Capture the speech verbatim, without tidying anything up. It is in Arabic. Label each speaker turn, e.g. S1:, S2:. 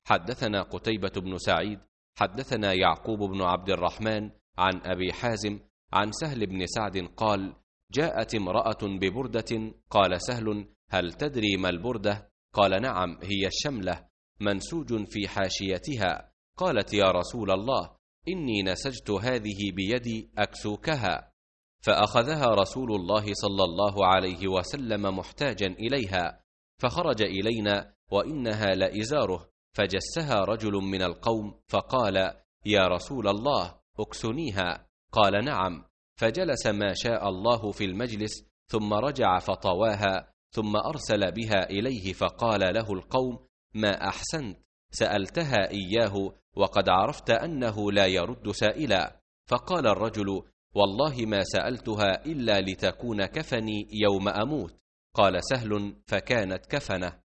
S1: حدثنا قتيبة بن سعيد حدثنا يعقوب بن عبد الرحمن عن أبي حازم عن سهل بن سعد قال: جاءت امرأة ببردة، قال سهل: هل تدري ما البردة؟ قال: نعم، هي الشملة منسوج في حاشيتها. قالت: يا رسول الله، إني نسجت هذه بيدي أكسوكها. فأخذها رسول الله صلى الله عليه وسلم محتاجا إليها، فخرج إلينا وإنها لإزاره، فجسها رجل من القوم فقال: يا رسول الله، اكسنيها. قال: نعم. فجلس ما شاء الله في المجلس، ثم رجع فطواها، ثم أرسل بها إليه، فقال له القوم: ما أحسنت، سألتها إياه وقد عرفت أنه لا يرد سائلا. فقال الرجل: والله ما سألتها إلا لتكون كفني يوم أموت. قال سهل: فكانت كفنه.